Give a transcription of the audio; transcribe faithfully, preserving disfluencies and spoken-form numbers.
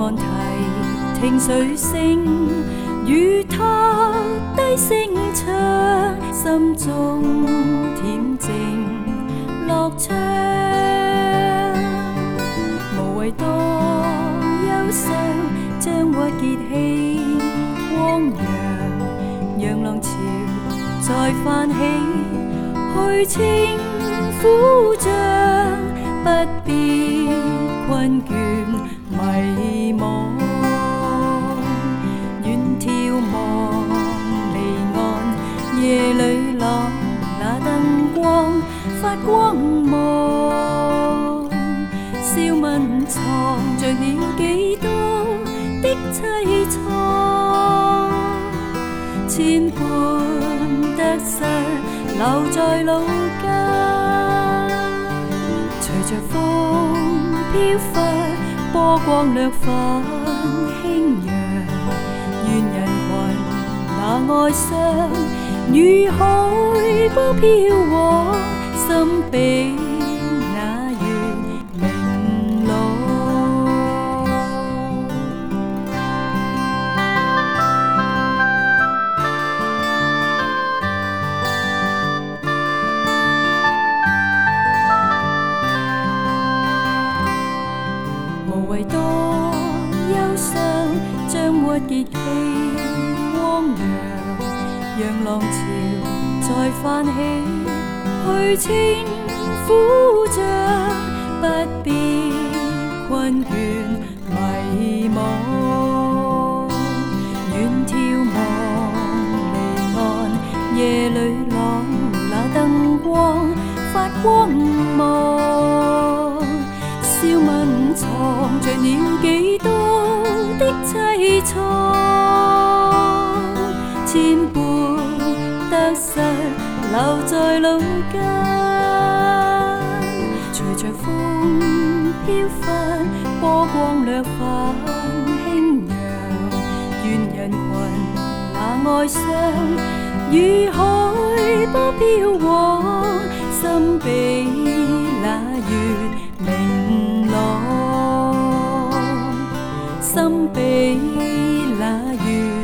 岸堤聽水聲，與他低聲唱，心中恬靜樂唱。無謂多憂傷，將鬱結氣汪洋，讓浪潮再泛起，去清苦障，不必困倦迷惘。遠眺望離岸，夜裏浪那燈光發光芒，笑問藏着了幾多的凄愴，千般得失留在腦間，隨着風飄忽，波光掠返輕揚，願人群那哀傷，如海波飄往，心比那月明朗。無謂多憂傷，將鬱結氣汪洋，讓浪潮再泛起，去清苦障，不必困倦迷惘。遠眺望離岸，夜裏浪那燈光發光芒，笑問藏着了幾多的凄愴，千般得失留在腦間，隨着風飄忽，波光掠返輕揚，願人群那哀傷，如海波飄往，心比那月明朗，心比那月